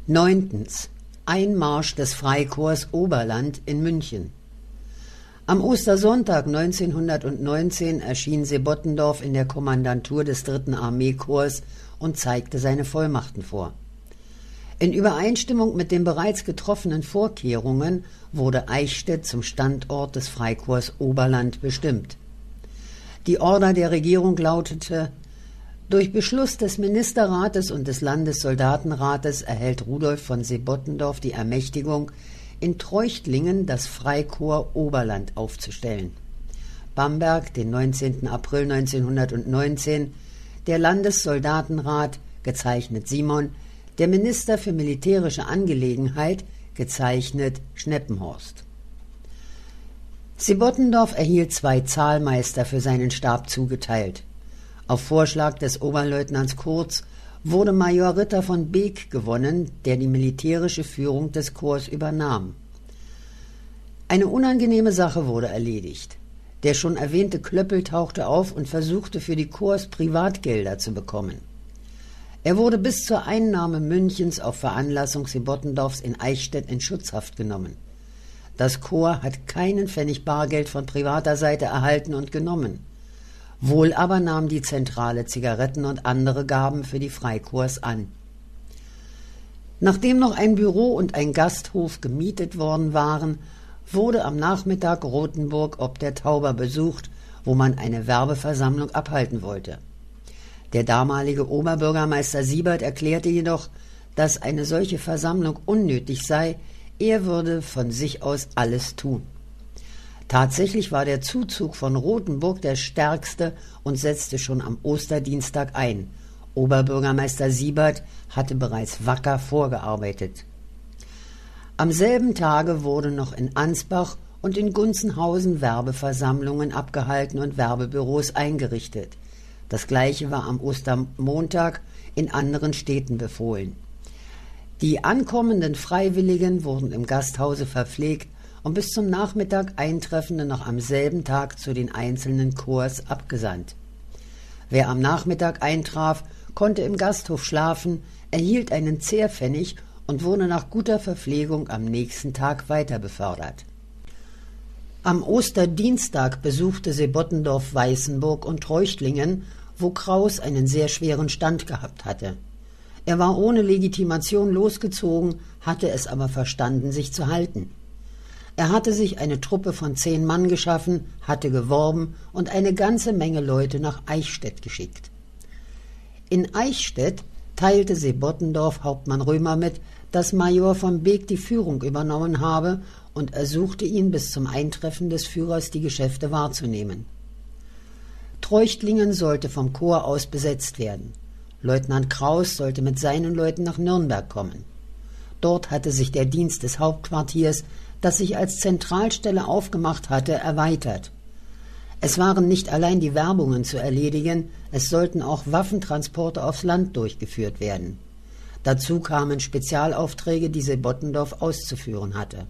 9. Einmarsch des Freikorps Oberland in München. Am Ostersonntag 1919 erschien Sebottendorf in der Kommandantur des 3. Armeekorps und zeigte seine Vollmachten vor. In Übereinstimmung mit den bereits getroffenen Vorkehrungen wurde Eichstätt zum Standort des Freikorps Oberland bestimmt. Die Order der Regierung lautete: Durch Beschluss des Ministerrates und des Landessoldatenrates erhält Rudolf von Sebottendorf die Ermächtigung, in Treuchtlingen das Freikorps Oberland aufzustellen. Bamberg, den 19. April 1919, der Landessoldatenrat, gezeichnet Simon, der Minister für militärische Angelegenheit, gezeichnet Schneppenhorst. Sebottendorf erhielt 2 Zahlmeister für seinen Stab zugeteilt. Auf Vorschlag des Oberleutnants Kurz wurde Major Ritter von Beek gewonnen, der die militärische Führung des Korps übernahm. Eine unangenehme Sache wurde erledigt. Der schon erwähnte Klöppel tauchte auf und versuchte für die Korps Privatgelder zu bekommen. Er wurde bis zur Einnahme Münchens auf Veranlassung Sebottendorfs in Eichstätt in Schutzhaft genommen. Das Korps hat keinen Pfennig Bargeld von privater Seite erhalten und genommen. Wohl aber nahm die Zentrale Zigaretten und andere Gaben für die Freikorps an. Nachdem noch ein Büro und ein Gasthof gemietet worden waren, wurde am Nachmittag Rothenburg ob der Tauber besucht, wo man eine Werbeversammlung abhalten wollte. Der damalige Oberbürgermeister Siebert erklärte jedoch, dass eine solche Versammlung unnötig sei, er würde von sich aus alles tun. Tatsächlich war der Zuzug von Rothenburg der stärkste und setzte schon am Osterdienstag ein. Oberbürgermeister Siebert hatte bereits wacker vorgearbeitet. Am selben Tage wurden noch in Ansbach und in Gunzenhausen Werbeversammlungen abgehalten und Werbebüros eingerichtet. Das Gleiche war am Ostermontag in anderen Städten befohlen. Die ankommenden Freiwilligen wurden im Gasthause verpflegt und bis zum Nachmittag Eintreffende noch am selben Tag zu den einzelnen Korps abgesandt. Wer am Nachmittag eintraf, konnte im Gasthof schlafen, erhielt einen Zehrpfennig und wurde nach guter Verpflegung am nächsten Tag weiter befördert. Am Osterdienstag besuchte Sebottendorf Weißenburg und Treuchtlingen, wo Kraus einen sehr schweren Stand gehabt hatte. Er war ohne Legitimation losgezogen, hatte es aber verstanden, sich zu halten. Er hatte sich eine Truppe von 10 Mann geschaffen, hatte geworben und eine ganze Menge Leute nach Eichstätt geschickt. In Eichstätt teilte Sebottendorf Hauptmann Römer mit, dass Major von Beek die Führung übernommen habe, und ersuchte ihn, bis zum Eintreffen des Führers die Geschäfte wahrzunehmen. Treuchtlingen sollte vom Korps aus besetzt werden. Leutnant Kraus sollte mit seinen Leuten nach Nürnberg kommen. Dort hatte sich der Dienst des Hauptquartiers, das sich als Zentralstelle aufgemacht hatte, erweitert. Es waren nicht allein die Werbungen zu erledigen, es sollten auch Waffentransporte aufs Land durchgeführt werden. Dazu kamen Spezialaufträge, die Sebottendorf auszuführen hatte.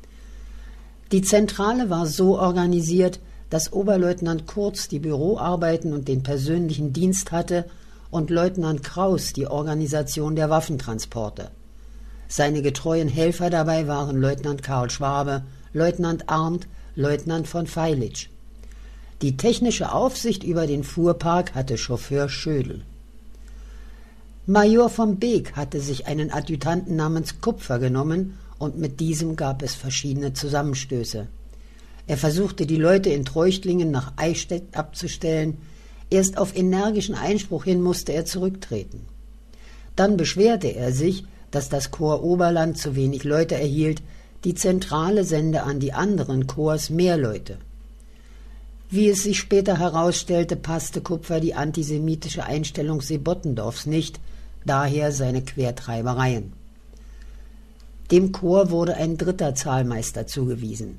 Die Zentrale war so organisiert, dass Oberleutnant Kurz die Büroarbeiten und den persönlichen Dienst hatte und Leutnant Kraus die Organisation der Waffentransporte. Seine getreuen Helfer dabei waren Leutnant Karl Schwabe, Leutnant Arndt, Leutnant von Feilitsch. Die technische Aufsicht über den Fuhrpark hatte Chauffeur Schödel. Major von Beek hatte sich einen Adjutanten namens Kupfer genommen und mit diesem gab es verschiedene Zusammenstöße. Er versuchte, die Leute in Treuchtlingen nach Eichstätt abzustellen. Erst auf energischen Einspruch hin musste er zurücktreten. Dann beschwerte er sich, dass das Korps Oberland zu wenig Leute erhielt, die Zentrale sende an die anderen Korps mehr Leute. Wie es sich später herausstellte, passte Kupfer die antisemitische Einstellung Sebottendorfs nicht, daher seine Quertreibereien. Dem Korps wurde ein 3. Zahlmeister zugewiesen.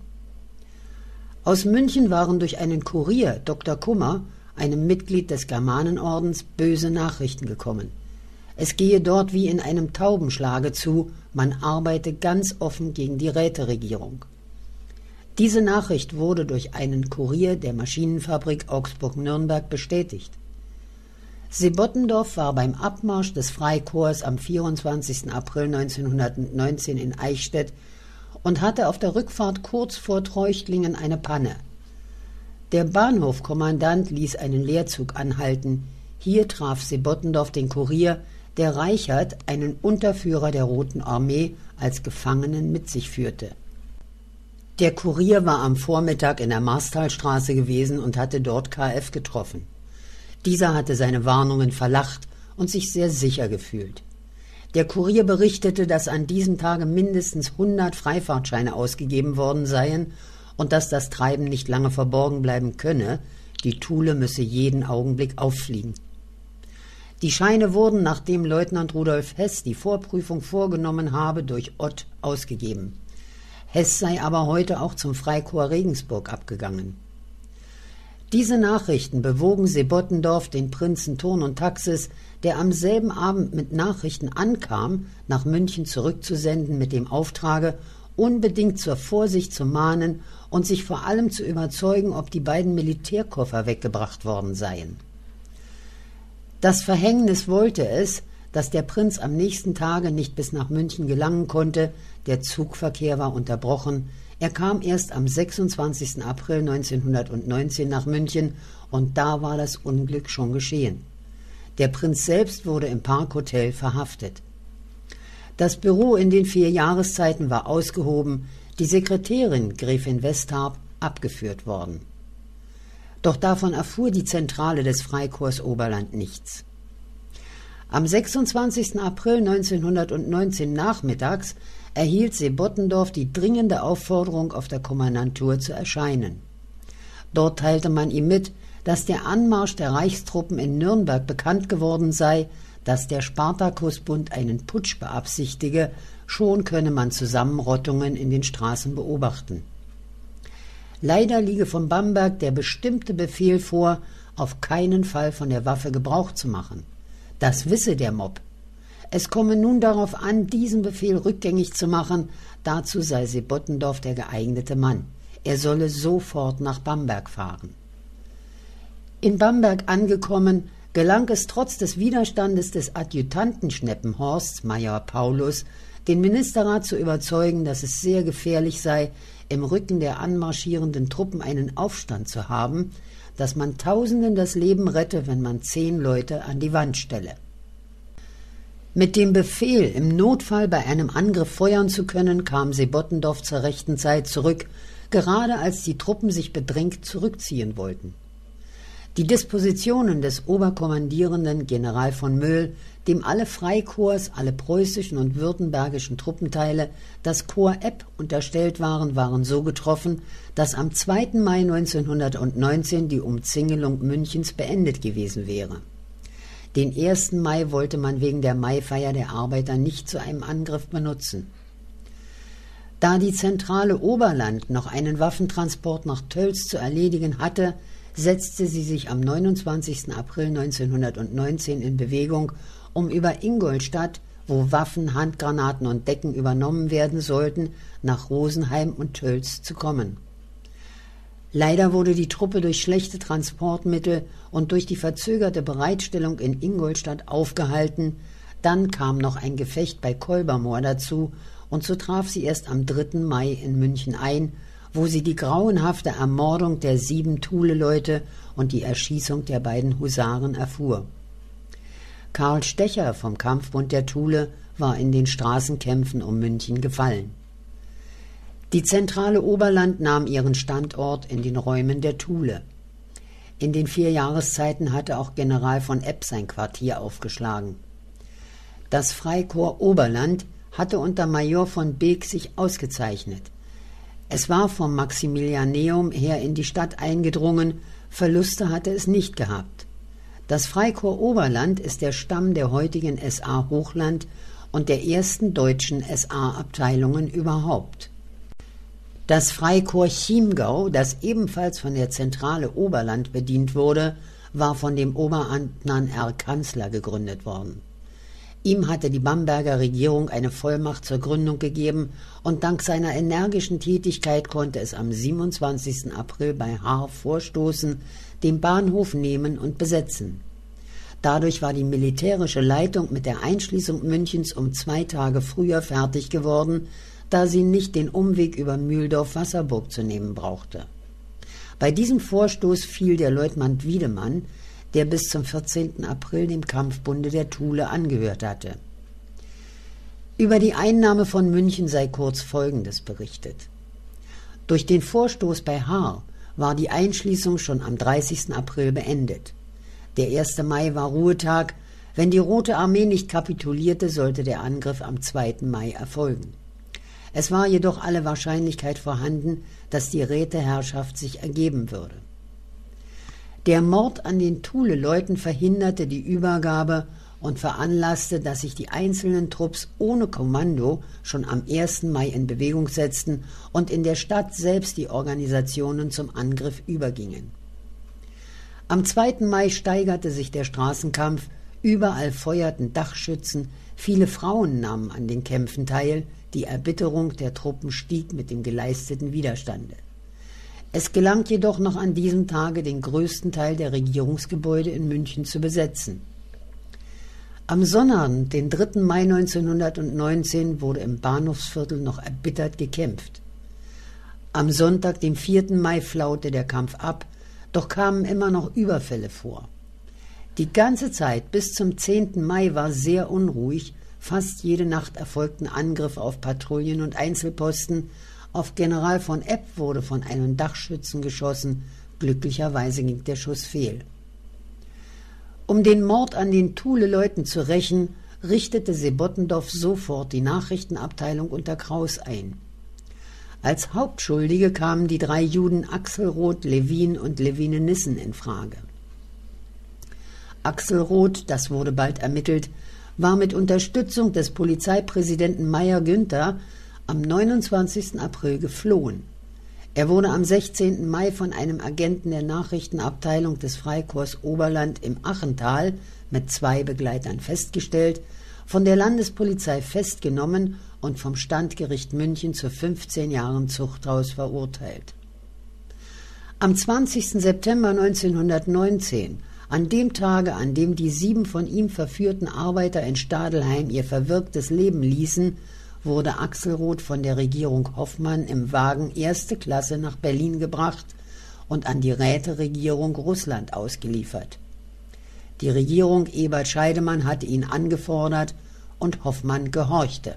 Aus München waren durch einen Kurier, Dr. Kummer, einem Mitglied des Germanenordens, böse Nachrichten gekommen. Es gehe dort wie in einem Taubenschlage zu, man arbeite ganz offen gegen die Räteregierung. Diese Nachricht wurde durch einen Kurier der Maschinenfabrik Augsburg-Nürnberg bestätigt. Sebottendorf war beim Abmarsch des Freikorps am 24. April 1919 in Eichstätt und hatte auf der Rückfahrt kurz vor Treuchtlingen eine Panne. Der Bahnhofkommandant ließ einen Leerzug anhalten. Hier traf Sebottendorf den Kurier, der Reichert, einen Unterführer der Roten Armee, als Gefangenen mit sich führte. Der Kurier war am Vormittag in der Marstalstraße gewesen und hatte dort KF getroffen. Dieser hatte seine Warnungen verlacht und sich sehr sicher gefühlt. Der Kurier berichtete, dass an diesem Tage mindestens 100 Freifahrtscheine ausgegeben worden seien und dass das Treiben nicht lange verborgen bleiben könne, die Thule müsse jeden Augenblick auffliegen. Die Scheine wurden, nachdem Leutnant Rudolf Hess die Vorprüfung vorgenommen habe, durch Ott ausgegeben. Hess sei aber heute auch zum Freikorps Regensburg abgegangen. Diese Nachrichten bewogen Sebottendorf, den Prinzen Thurn und Taxis, der am selben Abend mit Nachrichten ankam, nach München zurückzusenden mit dem Auftrage, unbedingt zur Vorsicht zu mahnen und sich vor allem zu überzeugen, ob die beiden Militärkoffer weggebracht worden seien. Das Verhängnis wollte es, dass der Prinz am nächsten Tage nicht bis nach München gelangen konnte, der Zugverkehr war unterbrochen. Er kam erst am 26. April 1919 nach München und da war das Unglück schon geschehen. Der Prinz selbst wurde im Parkhotel verhaftet. Das Büro in den 4 Jahreszeiten war ausgehoben, die Sekretärin, Gräfin Westharp, abgeführt worden. Doch davon erfuhr die Zentrale des Freikorps Oberland nichts. Am 26. April 1919 nachmittags erhielt Sebottendorf die dringende Aufforderung, auf der Kommandantur zu erscheinen. Dort teilte man ihm mit, dass der Anmarsch der Reichstruppen in Nürnberg bekannt geworden sei, dass der Spartakusbund einen Putsch beabsichtige, schon könne man Zusammenrottungen in den Straßen beobachten. Leider liege von Bamberg der bestimmte Befehl vor, auf keinen Fall von der Waffe Gebrauch zu machen. Das wisse der Mob. Es komme nun darauf an, diesen Befehl rückgängig zu machen, dazu sei Sebottendorf der geeignete Mann. Er solle sofort nach Bamberg fahren. In Bamberg angekommen, gelang es trotz des Widerstandes des Adjutanten Schneppenhorsts, Major Paulus, den Ministerrat zu überzeugen, dass es sehr gefährlich sei, im Rücken der anmarschierenden Truppen einen Aufstand zu haben, dass man Tausenden das Leben rette, wenn man 10 Leute an die Wand stelle. Mit dem Befehl, im Notfall bei einem Angriff feuern zu können, kam Sebottendorf zur rechten Zeit zurück, gerade als die Truppen sich bedrängt zurückziehen wollten. Die Dispositionen des Oberkommandierenden General von Möhl, dem alle Freikorps, alle preußischen und württembergischen Truppenteile, das Korps Epp unterstellt waren, waren so getroffen, dass am 2. Mai 1919 die Umzingelung Münchens beendet gewesen wäre. Den 1. Mai wollte man wegen der Maifeier der Arbeiter nicht zu einem Angriff benutzen. Da die Zentrale Oberland noch einen Waffentransport nach Tölz zu erledigen hatte, setzte sie sich am 29. April 1919 in Bewegung, um über Ingolstadt, wo Waffen, Handgranaten und Decken übernommen werden sollten, nach Rosenheim und Tölz zu kommen. Leider wurde die Truppe durch schlechte Transportmittel und durch die verzögerte Bereitstellung in Ingolstadt aufgehalten. Dann kam noch ein Gefecht bei Kolbermoor dazu und so traf sie erst am 3. Mai in München ein, wo sie die grauenhafte Ermordung der 7 Thule-Leute und die Erschießung der beiden Husaren erfuhr. Karl Stecher vom Kampfbund der Thule war in den Straßenkämpfen um München gefallen. Die Zentrale Oberland nahm ihren Standort in den Räumen der Thule. In den 4 Jahreszeiten hatte auch General von Epp sein Quartier aufgeschlagen. Das Freikorps Oberland hatte unter Major von Beek sich ausgezeichnet. Es war vom Maximilianeum her in die Stadt eingedrungen, Verluste hatte es nicht gehabt. Das Freikorps Oberland ist der Stamm der heutigen SA Hochland und der ersten deutschen SA-Abteilungen überhaupt. Das Freikorps Chiemgau, das ebenfalls von der Zentrale Oberland bedient wurde, war von dem Oberamtmann R. Kanzler gegründet worden. Ihm hatte die Bamberger Regierung eine Vollmacht zur Gründung gegeben und dank seiner energischen Tätigkeit konnte es am 27. April bei Haar vorstoßen, den Bahnhof nehmen und besetzen. Dadurch war die militärische Leitung mit der Einschließung Münchens um 2 Tage früher fertig geworden, da sie nicht den Umweg über Mühldorf-Wasserburg zu nehmen brauchte. Bei diesem Vorstoß fiel der Leutnant Wiedemann, der bis zum 14. April dem Kampfbunde der Thule angehört hatte. Über die Einnahme von München sei kurz Folgendes berichtet. Durch den Vorstoß bei Haar war die Einschließung schon am 30. April beendet. Der 1. Mai war Ruhetag. Wenn die Rote Armee nicht kapitulierte, sollte der Angriff am 2. Mai erfolgen. Es war jedoch alle Wahrscheinlichkeit vorhanden, dass die Räteherrschaft sich ergeben würde. Der Mord an den Thule-Leuten verhinderte die Übergabe und veranlasste, dass sich die einzelnen Trupps ohne Kommando schon am 1. Mai in Bewegung setzten und in der Stadt selbst die Organisationen zum Angriff übergingen. Am 2. Mai steigerte sich der Straßenkampf, überall feuerten Dachschützen, viele Frauen nahmen an den Kämpfen teil, die Erbitterung der Truppen stieg mit dem geleisteten Widerstande. Es gelang jedoch noch an diesem Tage, den größten Teil der Regierungsgebäude in München zu besetzen. Am Sonnabend, den 3. Mai 1919, wurde im Bahnhofsviertel noch erbittert gekämpft. Am Sonntag, dem 4. Mai, flaute der Kampf ab, doch kamen immer noch Überfälle vor. Die ganze Zeit bis zum 10. Mai war sehr unruhig, fast jede Nacht erfolgten Angriffe auf Patrouillen und Einzelposten. Auf General von Epp wurde von einem Dachschützen geschossen, glücklicherweise ging der Schuss fehl. Um den Mord an den Thule-Leuten zu rächen, richtete Sebottendorf sofort die Nachrichtenabteilung unter Kraus ein. Als Hauptschuldige kamen die 3 Juden Axelrod, Levin und Levine Nissen in Frage. Axelrod, das wurde bald ermittelt, war mit Unterstützung des Polizeipräsidenten Meyer-Günther am 29. April geflohen. Er wurde am 16. Mai von einem Agenten der Nachrichtenabteilung des Freikorps Oberland im Achental mit 2 Begleitern festgestellt, von der Landespolizei festgenommen und vom Standgericht München zu 15 Jahren Zuchthaus verurteilt. Am 20. September 1919, an dem Tage, an dem die 7 von ihm verführten Arbeiter in Stadelheim ihr verwirktes Leben ließen, wurde Axelrod von der Regierung Hoffmann im Wagen 1. Klasse nach Berlin gebracht und an die Räteregierung Russland ausgeliefert. Die Regierung Ebert Scheidemann hatte ihn angefordert und Hoffmann gehorchte.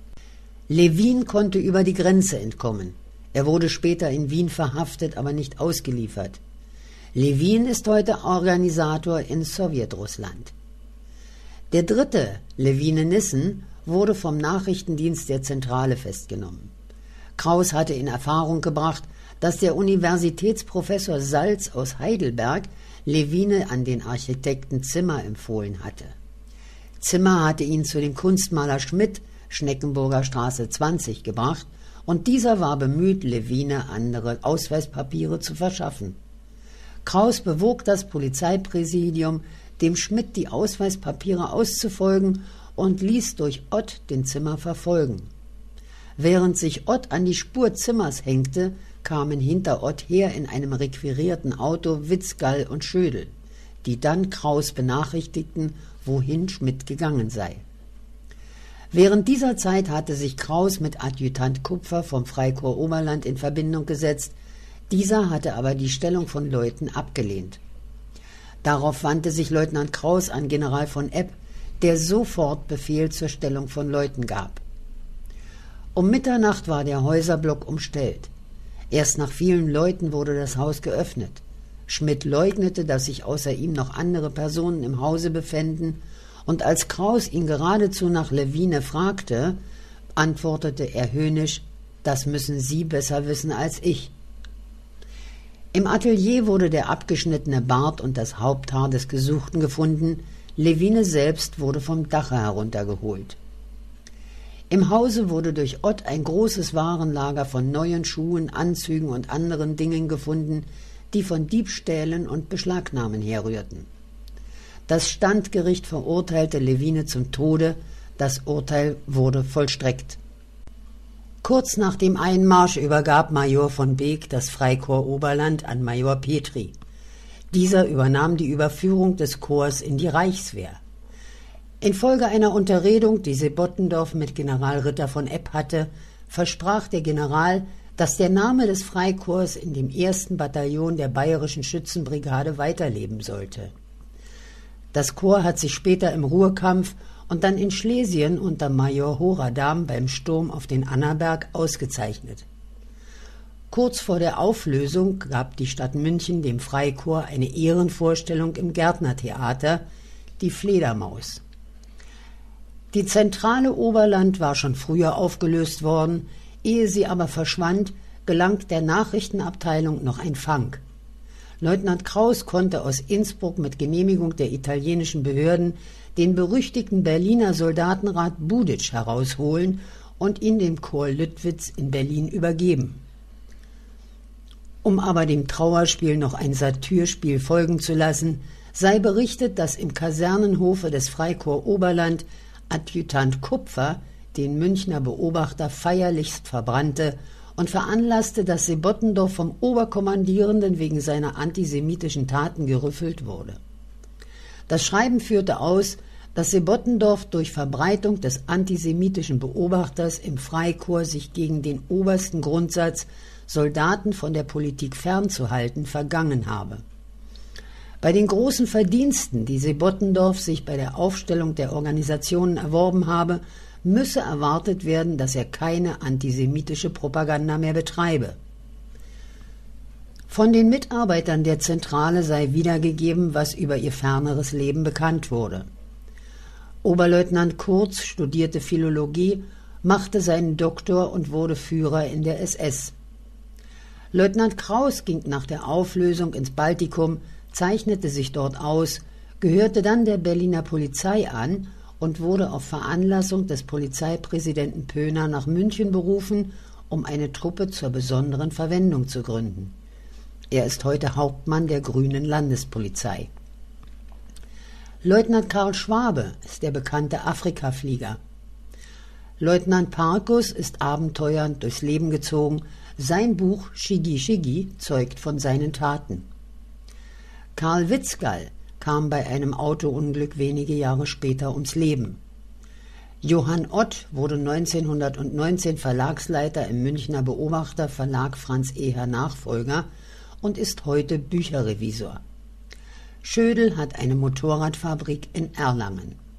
Levin konnte über die Grenze entkommen. Er wurde später in Wien verhaftet, aber nicht ausgeliefert. Levin ist heute Organisator in Sowjetrussland. Der 3., Levine Nissen, wurde vom Nachrichtendienst der Zentrale festgenommen. Kraus hatte in Erfahrung gebracht, dass der Universitätsprofessor Salz aus Heidelberg Levine an den Architekten Zimmer empfohlen hatte. Zimmer hatte ihn zu dem Kunstmaler Schmidt, Schneckenburger Straße 20, gebracht, und dieser war bemüht, Levine andere Ausweispapiere zu verschaffen. Kraus bewog das Polizeipräsidium, dem Schmidt die Ausweispapiere auszufolgen und ließ durch Ott den Zimmer verfolgen. Während sich Ott an die Spur Zimmers hängte, kamen hinter Ott her in einem requirierten Auto Witzgall und Schödel, die dann Kraus benachrichtigten, wohin Schmidt gegangen sei. Während dieser Zeit hatte sich Kraus mit Adjutant Kupfer vom Freikorps Oberland in Verbindung gesetzt, dieser hatte aber die Stellung von Leuten abgelehnt. Darauf wandte sich Leutnant Kraus an General von Epp, der sofort Befehl zur Stellung von Leuten gab. Um Mitternacht war der Häuserblock umstellt. Erst nach vielen Leuten wurde das Haus geöffnet. Schmidt leugnete, dass sich außer ihm noch andere Personen im Hause befänden, und als Kraus ihn geradezu nach Levine fragte, antwortete er höhnisch: »Das müssen Sie besser wissen als ich.« Im Atelier wurde der abgeschnittene Bart und das Haupthaar des Gesuchten gefunden. Levine selbst wurde vom Dache heruntergeholt. Im Hause wurde durch Ott ein großes Warenlager von neuen Schuhen, Anzügen und anderen Dingen gefunden, die von Diebstählen und Beschlagnahmen herrührten. Das Standgericht verurteilte Levine zum Tode. Das Urteil wurde vollstreckt. Kurz nach dem Einmarsch übergab Major von Beek das Freikorps Oberland an Major Petri. Dieser übernahm die Überführung des Korps in die Reichswehr. Infolge einer Unterredung, die Sebottendorf mit General Ritter von Epp hatte, versprach der General, dass der Name des Freikorps in dem 1. Bataillon der Bayerischen Schützenbrigade weiterleben sollte. Das Korps hat sich später im Ruhrkampf und dann in Schlesien unter Major Horadam beim Sturm auf den Annaberg ausgezeichnet. Kurz vor der Auflösung gab die Stadt München dem Freikorps eine Ehrenvorstellung im Gärtnertheater, die Fledermaus. Die zentrale Oberland war schon früher aufgelöst worden, ehe sie aber verschwand, gelang der Nachrichtenabteilung noch ein Fang. Leutnant Kraus konnte aus Innsbruck mit Genehmigung der italienischen Behörden den berüchtigten Berliner Soldatenrat Buditsch herausholen und ihn dem Korps Lüttwitz in Berlin übergeben. Um aber dem Trauerspiel noch ein Satyrspiel folgen zu lassen, sei berichtet, dass im Kasernenhofe des Freikorps Oberland Adjutant Kupfer den Münchner Beobachter feierlichst verbrannte und veranlasste, dass Sebottendorf vom Oberkommandierenden wegen seiner antisemitischen Taten gerüffelt wurde. Das Schreiben führte aus, dass Sebottendorf durch Verbreitung des antisemitischen Beobachters im Freikorps sich gegen den obersten Grundsatz, Soldaten von der Politik fernzuhalten, vergangen habe. Bei den großen Verdiensten, die Sebottendorf sich bei der Aufstellung der Organisationen erworben habe, müsse erwartet werden, dass er keine antisemitische Propaganda mehr betreibe. Von den Mitarbeitern der Zentrale sei wiedergegeben, was über ihr ferneres Leben bekannt wurde. Oberleutnant Kurz studierte Philologie, machte seinen Doktor und wurde Führer in der SS. Leutnant Kraus ging nach der Auflösung ins Baltikum, zeichnete sich dort aus, gehörte dann der Berliner Polizei an und wurde auf Veranlassung des Polizeipräsidenten Pöhner nach München berufen, um eine Truppe zur besonderen Verwendung zu gründen. Er ist heute Hauptmann der Grünen Landespolizei. Leutnant Karl Schwabe ist der bekannte Afrikaflieger. Leutnant Parkus ist abenteuernd durchs Leben gezogen. Sein Buch Shigi Shigi zeugt von seinen Taten. Karl Witzgall kam bei einem Autounglück wenige Jahre später ums Leben. Johann Ott wurde 1919 Verlagsleiter im Münchner Beobachter Verlag Franz Eher Nachfolger und ist heute Bücherrevisor. Schödel hat eine Motorradfabrik in Erlangen.